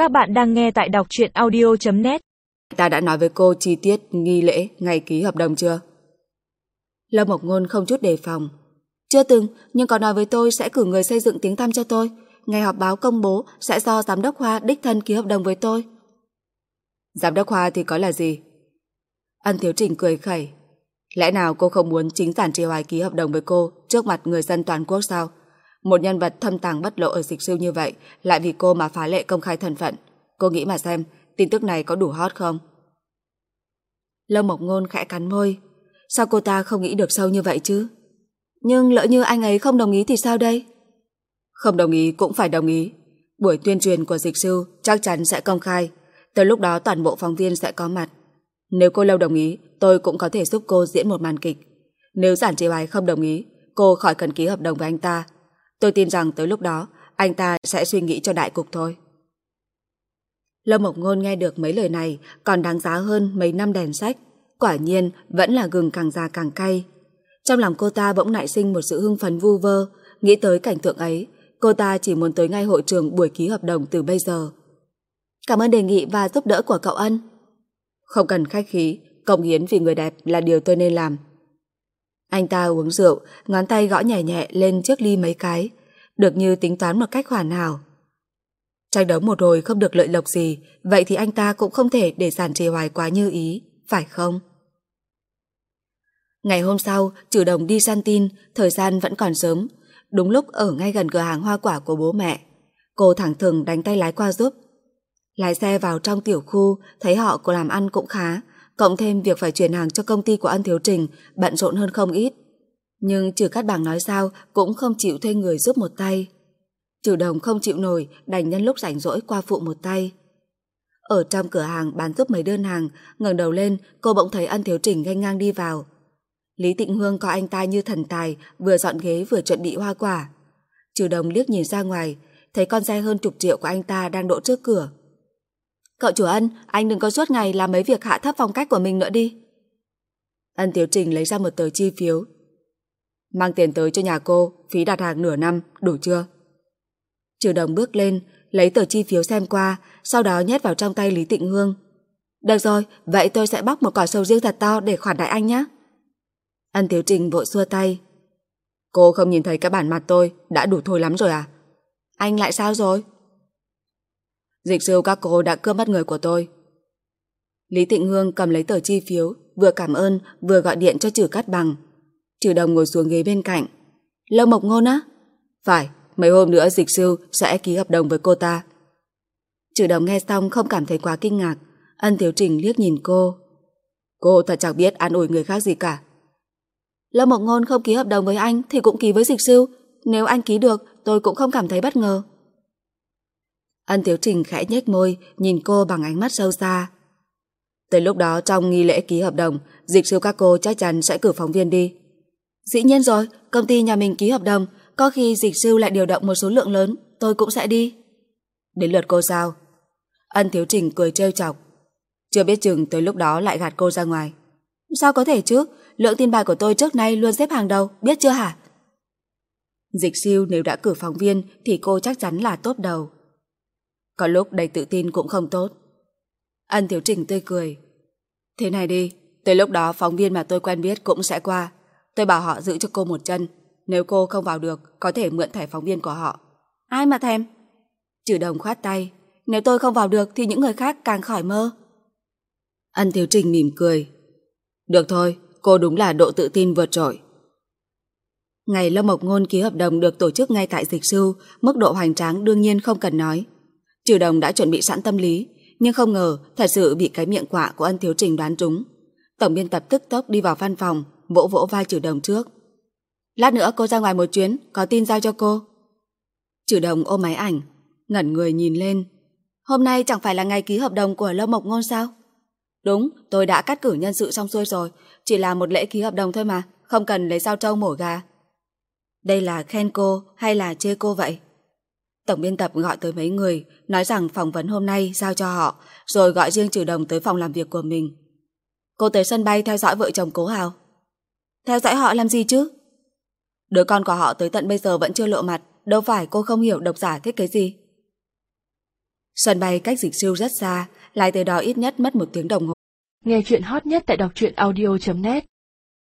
Các bạn đang nghe tại đọc truyện audio.net. Ta đã nói với cô chi tiết nghi lễ ngày ký hợp đồng chưa? Lâm Mộc Ngôn không chút đề phòng. Chưa từng, nhưng có nói với tôi sẽ cử người xây dựng tiếng tăm cho tôi. Ngày họp báo công bố sẽ do Giám đốc Hoa đích thân ký hợp đồng với tôi. Giám đốc Hoa thì có là gì? Ân Thiếu Trình cười khẩy. Lẽ nào cô không muốn chính Giản Trì Hoài ký hợp đồng với cô trước mặt người dân toàn quốc sao? Một nhân vật thâm tàng bất lộ ở Dịch Sư như vậy lại vì cô mà phá lệ công khai thân phận. Cô nghĩ mà xem, tin tức này có đủ hot không? Lâm Mộc Ngôn khẽ cắn môi. Sao cô ta không nghĩ được sâu như vậy chứ? Nhưng lỡ như anh ấy không đồng ý thì sao đây? Không đồng ý cũng phải đồng ý. Buổi tuyên truyền của Dịch Sư chắc chắn sẽ công khai. Tới lúc đó toàn bộ phóng viên sẽ có mặt. Nếu cô Lâu đồng ý, tôi cũng có thể giúp cô diễn một màn kịch. Nếu Giản Trì Hoài không đồng ý, cô khỏi cần ký hợp đồng với anh ta. Tôi tin rằng tới lúc đó, anh ta sẽ suy nghĩ cho đại cục thôi. Lâm Mộc Ngôn nghe được mấy lời này còn đáng giá hơn mấy năm đèn sách. Quả nhiên vẫn là gừng càng già càng cay. Trong lòng cô ta bỗng nảy sinh một sự hưng phấn vu vơ. Nghĩ tới cảnh tượng ấy, cô ta chỉ muốn tới ngay hội trường buổi ký hợp đồng từ bây giờ. Cảm ơn đề nghị và giúp đỡ của cậu Ân. Không cần khách khí, cống hiến vì người đẹp là điều tôi nên làm. Anh ta uống rượu, ngón tay gõ nhẹ nhẹ lên chiếc ly mấy cái, được như tính toán một cách hoàn hảo. Tranh đấu một hồi không được lợi lộc gì, vậy thì anh ta cũng không thể để Giản Trì Hoài quá như ý, phải không? Ngày hôm sau, Trừ Đồng đi săn tin, thời gian vẫn còn sớm, đúng lúc ở ngay gần cửa hàng hoa quả của bố mẹ. Cô thẳng thừng đánh tay lái qua giúp. Lái xe vào trong tiểu khu, thấy họ có làm ăn cũng khá, cộng thêm việc phải chuyển hàng cho công ty của Ân Thiếu Trình bận rộn hơn không ít. Nhưng Trừ Cát Bằng nói sao cũng không chịu thuê người giúp một tay. Trừ Đồng không chịu nổi, đành nhân lúc rảnh rỗi qua phụ một tay. Ở trong cửa hàng bán giúp mấy đơn hàng, ngẩng đầu lên, cô bỗng thấy Ân Thiếu Trình nghênh ngang đi vào. Lý Tịnh Hương coi anh ta như thần tài, vừa dọn ghế vừa chuẩn bị hoa quả. Trừ Đồng liếc nhìn ra ngoài, thấy con xe hơn chục triệu của anh ta đang đỗ trước cửa. Cậu chủ Ân, anh đừng có suốt ngày làm mấy việc hạ thấp phong cách của mình nữa đi. Ân Thiếu Trình lấy ra một tờ chi phiếu. Mang tiền tới cho nhà cô, phí đặt hàng nửa năm, đủ chưa? Trừ Đồng bước lên, lấy tờ chi phiếu xem qua, sau đó nhét vào trong tay Lý Tịnh Hương. Được rồi, vậy tôi sẽ bóc một quả sầu riêng thật to để khoản đại anh nhé. Ân Thiếu Trình vội xua tay. Cô không nhìn thấy cái bản mặt tôi, đã đủ thôi lắm rồi à? Anh lại sao rồi? Dịch sư các cô đã cướp mất người của tôi. Lý Tịnh Hương cầm lấy tờ chi phiếu, vừa cảm ơn vừa gọi điện cho Trừ Cát Bằng. Trừ Đồng ngồi xuống ghế bên cạnh. Lâm Mộc Ngôn á? Phải, mấy hôm nữa Dịch sư sẽ ký hợp đồng với cô ta. Trừ Đồng nghe xong không cảm thấy quá kinh ngạc. Ân Thiếu Trình liếc nhìn cô. Cô thật chẳng biết an ủi người khác gì cả. Lâm Mộc Ngôn không ký hợp đồng với anh thì cũng ký với Dịch sư. Nếu anh ký được, tôi cũng không cảm thấy bất ngờ. Ân Thiếu Trình khẽ nhếch môi, nhìn cô bằng ánh mắt sâu xa. Tới lúc đó trong nghi lễ ký hợp đồng, Dịch sư các cô chắc chắn sẽ cử phóng viên đi. Dĩ nhiên rồi, công ty nhà mình ký hợp đồng, có khi Dịch sư lại điều động một số lượng lớn, tôi cũng sẽ đi. Đến lượt cô sao? Ân Thiếu Trình cười trêu chọc. Chưa biết chừng tới lúc đó lại gạt cô ra ngoài. Sao có thể chứ, lượng tin bài của tôi trước nay luôn xếp hàng đầu, biết chưa hả? Dịch siêu nếu đã cử phóng viên thì cô chắc chắn là top đầu. Có lúc đầy tự tin cũng không tốt. Ân Thiếu Trình tươi cười. Thế này đi, tới lúc đó phóng viên mà tôi quen biết cũng sẽ qua. Tôi bảo họ giữ cho cô một chân. Nếu cô không vào được, có thể mượn thẻ phóng viên của họ. Ai mà thèm? Trừ Đồng khoát tay. Nếu tôi không vào được thì những người khác càng khỏi mơ. Ân Thiếu Trình mỉm cười. Được thôi, cô đúng là độ tự tin vượt trội. Ngày Lâm Mộc Ngôn ký hợp đồng được tổ chức ngay tại Dịch Sư, mức độ hoành tráng đương nhiên không cần nói. Trừ Đồng đã chuẩn bị sẵn tâm lý, nhưng không ngờ thật sự bị cái miệng quạ của Ân Thiếu Trình đoán trúng. Tổng biên tập tức tốc đi vào văn phòng, vỗ vỗ vai Trừ Đồng trước. Lát nữa cô ra ngoài một chuyến, có tin giao cho cô. Trừ Đồng ôm máy ảnh, ngẩn người nhìn lên. Hôm nay chẳng phải là ngày ký hợp đồng của Lâm Mộc Ngôn sao? Đúng, tôi đã cắt cử nhân sự xong xuôi rồi, chỉ là một lễ ký hợp đồng thôi mà, không cần lấy dao trâu mổ gà. Đây là khen cô hay là chê cô vậy? Tổng biên tập gọi tới mấy người, nói rằng phỏng vấn hôm nay giao cho họ, rồi gọi riêng Trừ Đồng tới phòng làm việc của mình. Cô tới sân bay theo dõi vợ chồng Cố Hào. Theo dõi họ làm gì chứ? Đứa con của họ tới tận bây giờ vẫn chưa lộ mặt, đâu phải cô không hiểu độc giả thích cái gì. Sân bay cách Dịch Siêu rất xa, lái tới đó ít nhất mất 1 tiếng đồng hồ. Nghe chuyện hot nhất tại đọc truyện audio.net